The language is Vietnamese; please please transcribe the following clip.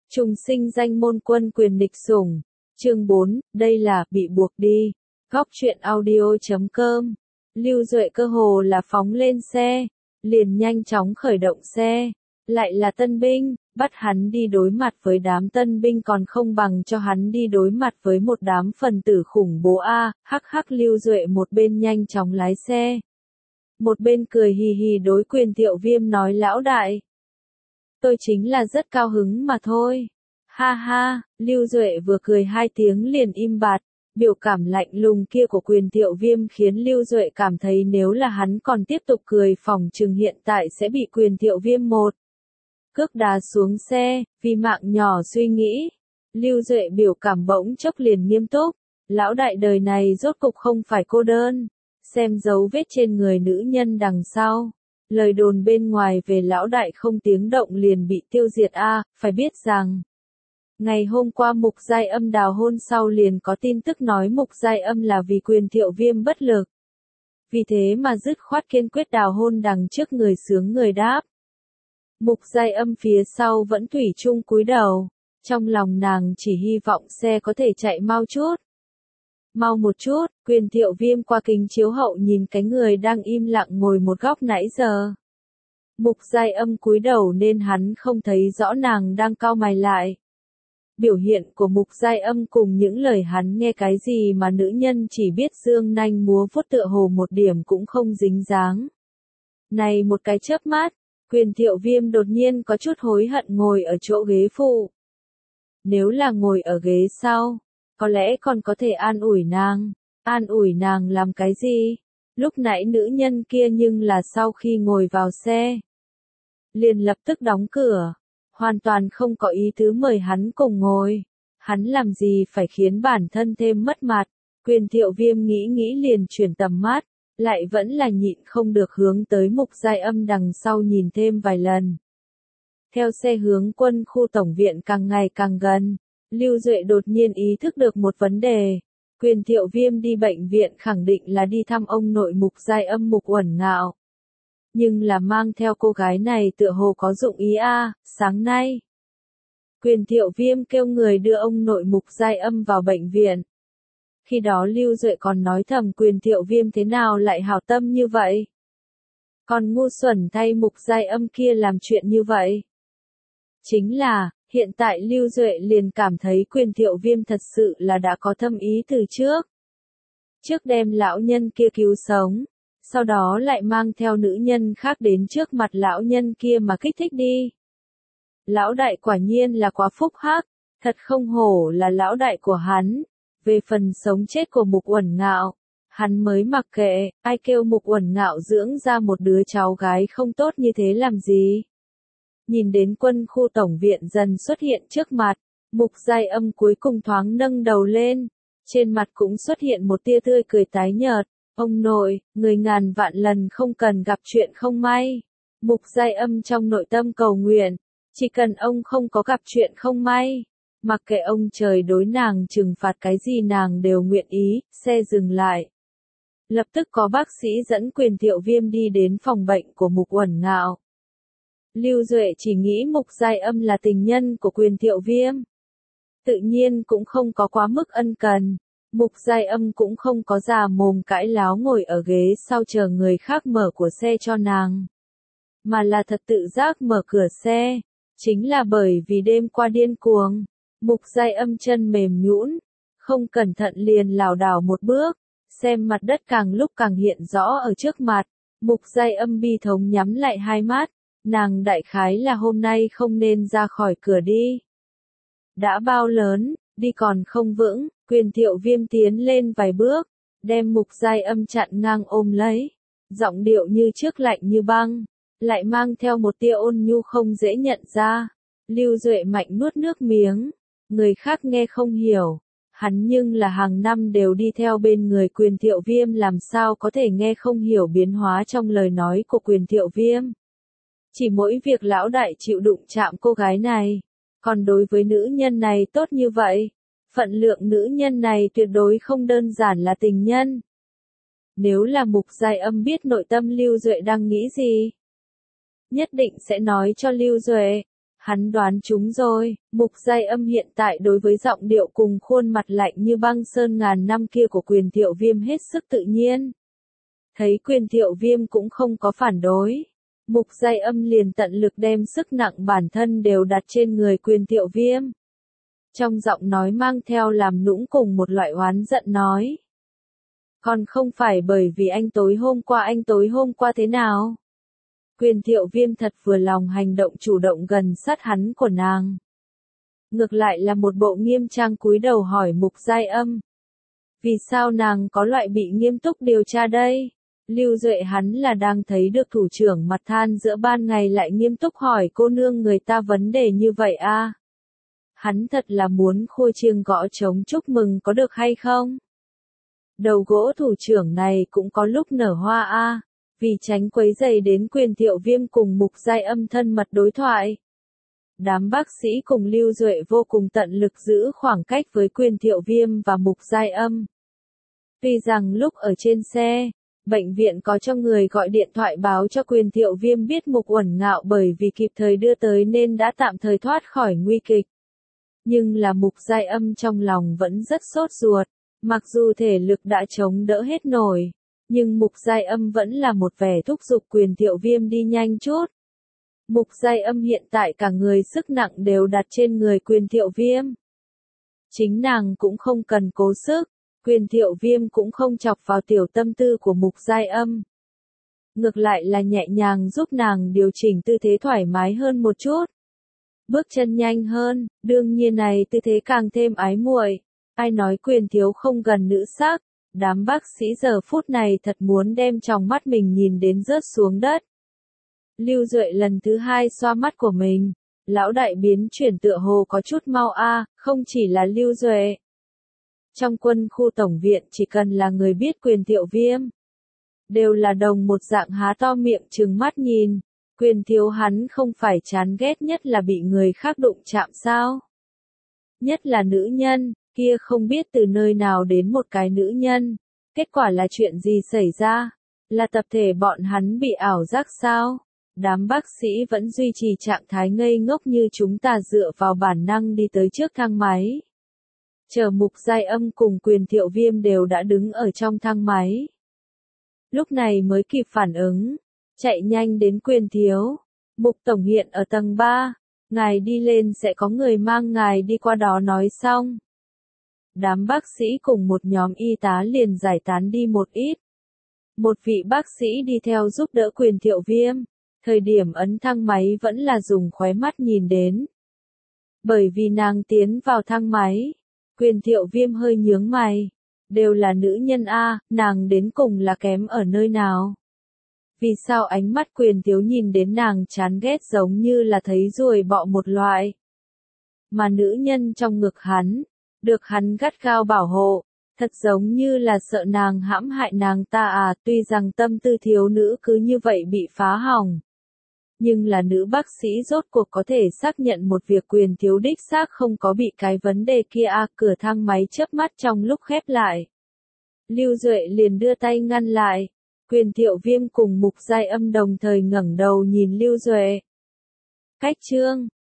Trùng sinh danh môn quân quyền địch sủng. Chương 4, đây là bị buộc đi. Góc truyện audio.com. Lưu Duệ cơ hồ là phóng lên xe, liền nhanh chóng khởi động xe. Lại là tân binh, bắt hắn đi đối mặt với đám tân binh còn không bằng cho hắn đi đối mặt với một đám phần tử khủng bố a. Hắc Lưu Duệ một bên nhanh chóng lái xe, một bên cười hì hì đối Quyền Thiệu Viêm nói: lão đại, tôi chính là rất cao hứng mà thôi. Ha ha, Lưu Duệ vừa cười hai tiếng liền im bặt. Biểu cảm lạnh lùng kia của Quyền Thiệu Viêm khiến Lưu Duệ cảm thấy nếu là hắn còn tiếp tục cười phỏng chừng hiện tại sẽ bị Quyền Thiệu Viêm một cước đá xuống xe, vì mạng nhỏ suy nghĩ. Lưu Duệ biểu cảm bỗng chốc liền nghiêm túc. Lão đại đời này rốt cục không phải cô đơn. Xem dấu vết trên người nữ nhân đằng sau. Lời đồn bên ngoài về lão đại không tiếng động liền bị tiêu diệt a. Phải biết rằng ngày hôm qua Mục Giai Âm đào hôn sau liền có tin tức nói Mục Giai Âm là vì Quyền Thiệu Viêm bất lực. Vì thế mà dứt khoát kiên quyết đào hôn đằng trước người sướng người đáp. Mục Giai Âm phía sau vẫn thủy chung cúi đầu. Trong lòng nàng chỉ hy vọng xe có thể chạy mau chút. Mau một chút, Quyền Thiệu Viêm qua kính chiếu hậu nhìn cái người đang im lặng ngồi một góc nãy giờ. Mục Giai Âm cúi đầu nên hắn không thấy rõ nàng đang cau mày lại. Biểu hiện của Mục Giai Âm cùng những lời hắn nghe cái gì mà nữ nhân chỉ biết dương nanh múa vuốt tựa hồ một điểm cũng không dính dáng. Này một cái chớp mắt, Quyền Thiệu Viêm đột nhiên có chút hối hận ngồi ở chỗ ghế phụ. Nếu là ngồi ở ghế sau, có lẽ còn có thể an ủi nàng. An ủi nàng làm cái gì? Lúc nãy nữ nhân kia nhưng là sau khi ngồi vào xe, liền lập tức đóng cửa. Hoàn toàn không có ý tứ mời hắn cùng ngồi. Hắn làm gì phải khiến bản thân thêm mất mặt. Quyền Thiệu Viêm nghĩ liền chuyển tầm mắt, lại vẫn là nhịn không được hướng tới Mục Giai Âm đằng sau nhìn thêm vài lần. Theo xe hướng quân khu tổng viện càng ngày càng gần, Lưu Duệ đột nhiên ý thức được một vấn đề. Quyền Thiệu Viêm đi bệnh viện khẳng định là đi thăm ông nội Mục Giai Âm Mục Uẩn Ngạo. Nhưng là mang theo cô gái này tựa hồ có dụng ý a. Sáng nay, Quyền Thiệu Viêm kêu người đưa ông nội Mục Giai Âm vào bệnh viện. Khi đó Lưu Duệ còn nói thầm Quyền Thiệu Viêm thế nào lại hảo tâm như vậy. Còn ngu xuẩn thay Mục Giai Âm kia làm chuyện như vậy. Chính là, hiện tại Lưu Duệ liền cảm thấy Quyền Thiệu Viêm thật sự là đã có thâm ý từ trước. Trước đem lão nhân kia cứu sống, sau đó lại mang theo nữ nhân khác đến trước mặt lão nhân kia mà kích thích đi. Lão đại quả nhiên là quá phúc hắc, thật không hổ là lão đại của hắn. Về phần sống chết của Mục Uẩn Ngạo, hắn mới mặc kệ, ai kêu Mục Uẩn Ngạo dưỡng ra một đứa cháu gái không tốt như thế làm gì. Nhìn đến quân khu tổng viện dần xuất hiện trước mặt, Mục Giai Âm cuối cùng thoáng nâng đầu lên, trên mặt cũng xuất hiện một tia tươi cười tái nhợt. Ông nội, người ngàn vạn lần không cần gặp chuyện không may. Mục Giai Âm trong nội tâm cầu nguyện, chỉ cần ông không có gặp chuyện không may, mặc kệ ông trời đối nàng trừng phạt cái gì nàng đều nguyện ý. Xe dừng lại. Lập tức có bác sĩ dẫn Quyền Thiệu Viêm đi đến phòng bệnh của Mục Uẩn Ngạo. Lưu Duệ chỉ nghĩ Mục Giai Âm là tình nhân của Quyền Thiệu Viêm. Tự nhiên cũng không có quá mức ân cần. Mục Giai Âm cũng không có già mồm cãi láo ngồi ở ghế sau chờ người khác mở của xe cho nàng. Mà là thật tự giác mở cửa xe. Chính là bởi vì đêm qua điên cuồng. Mục Giai Âm chân mềm nhũn, không cẩn thận liền lảo đảo một bước. Xem mặt đất càng lúc càng hiện rõ ở trước mặt. Mục Giai Âm bi thống nhắm lại hai mắt. Nàng đại khái là hôm nay không nên ra khỏi cửa đi. Đã bao lớn, đi còn không vững. Quyền Thiệu Viêm tiến lên vài bước, đem Mục Giai Âm chặn ngang ôm lấy. Giọng điệu như trước lạnh như băng, lại mang theo một tia ôn nhu không dễ nhận ra. Lưu Duệ mạnh nuốt nước miếng, người khác nghe không hiểu. Hắn nhưng là hàng năm đều đi theo bên người Quyền Thiệu Viêm làm sao có thể nghe không hiểu biến hóa trong lời nói của Quyền Thiệu Viêm. Chỉ mỗi việc lão đại chịu đụng chạm cô gái này, còn đối với nữ nhân này tốt như vậy. Phận lượng nữ nhân này tuyệt đối không đơn giản là tình nhân. Nếu là Mục Giai Âm biết nội tâm Lưu Duệ đang nghĩ gì, nhất định sẽ nói cho Lưu Duệ. Hắn đoán chúng rồi, Mục Giai Âm hiện tại đối với giọng điệu cùng khuôn mặt lạnh như băng sơn ngàn năm kia của Quyền Thiệu Viêm hết sức tự nhiên. Thấy Quyền Thiệu Viêm cũng không có phản đối. Mục Giai Âm liền tận lực đem sức nặng bản thân đều đặt trên người Quyền Thiệu Viêm. Trong giọng nói mang theo làm nũng cùng một loại oán giận nói. Còn không phải bởi vì anh tối hôm qua thế nào? Quyền Thiệu Viêm thật vừa lòng hành động chủ động gần sát hắn của nàng. Ngược lại là một bộ nghiêm trang cúi đầu hỏi Mục Giai Âm. Vì sao nàng có loại bị nghiêm túc điều tra đây? Lưu Duệ hắn là đang thấy được thủ trưởng mặt than giữa ban ngày lại nghiêm túc hỏi cô nương người ta vấn đề như vậy a. Hắn thật là muốn khua chiêng gõ trống chúc mừng có được hay không? Đầu gỗ thủ trưởng này cũng có lúc nở hoa a. Vì tránh quấy rầy đến Quyền Thiệu Viêm cùng Mục Giai Âm thân mật đối thoại. Đám bác sĩ cùng Lưu Duệ vô cùng tận lực giữ khoảng cách với Quyền Thiệu Viêm và Mục Giai Âm. Tuy rằng lúc ở trên xe, bệnh viện có cho người gọi điện thoại báo cho Quyền Thiệu Viêm biết Mục Uẩn Ngạo bởi vì kịp thời đưa tới nên đã tạm thời thoát khỏi nguy kịch. Nhưng là Mục Giai Âm trong lòng vẫn rất sốt ruột, mặc dù thể lực đã chống đỡ hết nổi. Nhưng Mục Giai Âm vẫn là một vẻ thúc giục Quyền Thiệu Viêm đi nhanh chút. Mục Giai Âm hiện tại cả người sức nặng đều đặt trên người Quyền Thiệu Viêm. Chính nàng cũng không cần cố sức, Quyền Thiệu Viêm cũng không chọc vào tiểu tâm tư của Mục Giai Âm. Ngược lại là nhẹ nhàng giúp nàng điều chỉnh tư thế thoải mái hơn một chút. Bước chân nhanh hơn, đương nhiên này tư thế càng thêm ái muội. Ai nói Quyền thiếu không gần nữ sắc. Đám bác sĩ giờ phút này thật muốn đem tròng mắt mình nhìn đến rớt xuống đất. Lưu Duệ lần thứ hai xoa mắt của mình. Lão đại biến chuyển tựa hồ có chút mau a, không chỉ là Lưu Duệ. Trong quân khu tổng viện chỉ cần là người biết Quyền Thiệu Viêm. Đều là đồng một dạng há to miệng trừng mắt nhìn. Quyền thiếu hắn không phải chán ghét nhất là bị người khác đụng chạm sao. Nhất là nữ nhân. Kia không biết từ nơi nào đến một cái nữ nhân. Kết quả là chuyện gì xảy ra? Là tập thể bọn hắn bị ảo giác sao? Đám bác sĩ vẫn duy trì trạng thái ngây ngốc như chúng ta dựa vào bản năng đi tới trước thang máy. Chờ Mục Giai Âm cùng Quyền Thiệu Viêm đều đã đứng ở trong thang máy. Lúc này mới kịp phản ứng. Chạy nhanh đến Quyền thiếu. Mục Tổng hiện ở tầng 3. Ngài đi lên sẽ có người mang ngài đi qua đó nói xong. Đám bác sĩ cùng một nhóm y tá liền giải tán đi một ít. Một vị bác sĩ đi theo giúp đỡ Quyền Thiệu Viêm. Thời điểm ấn thang máy vẫn là dùng khóe mắt nhìn đến. Bởi vì nàng tiến vào thang máy. Quyền Thiệu Viêm hơi nhướng mày. Đều là nữ nhân a, nàng đến cùng là kém ở nơi nào? Vì sao ánh mắt Quyền thiếu nhìn đến nàng chán ghét giống như là thấy ruồi bọ một loại? Mà nữ nhân trong ngực hắn. Được hắn gắt gao bảo hộ, thật giống như là sợ nàng hãm hại nàng ta à, tuy rằng tâm tư thiếu nữ cứ như vậy bị phá hỏng. Nhưng là nữ bác sĩ rốt cuộc có thể xác nhận một việc Quyền thiếu đích xác không có bị cái vấn đề kia à, cửa thang máy chớp mắt trong lúc khép lại. Lưu Duệ liền đưa tay ngăn lại, Quyền Thiệu Viêm cùng Mục Giai Âm đồng thời ngẩng đầu nhìn Lưu Duệ. Cách chương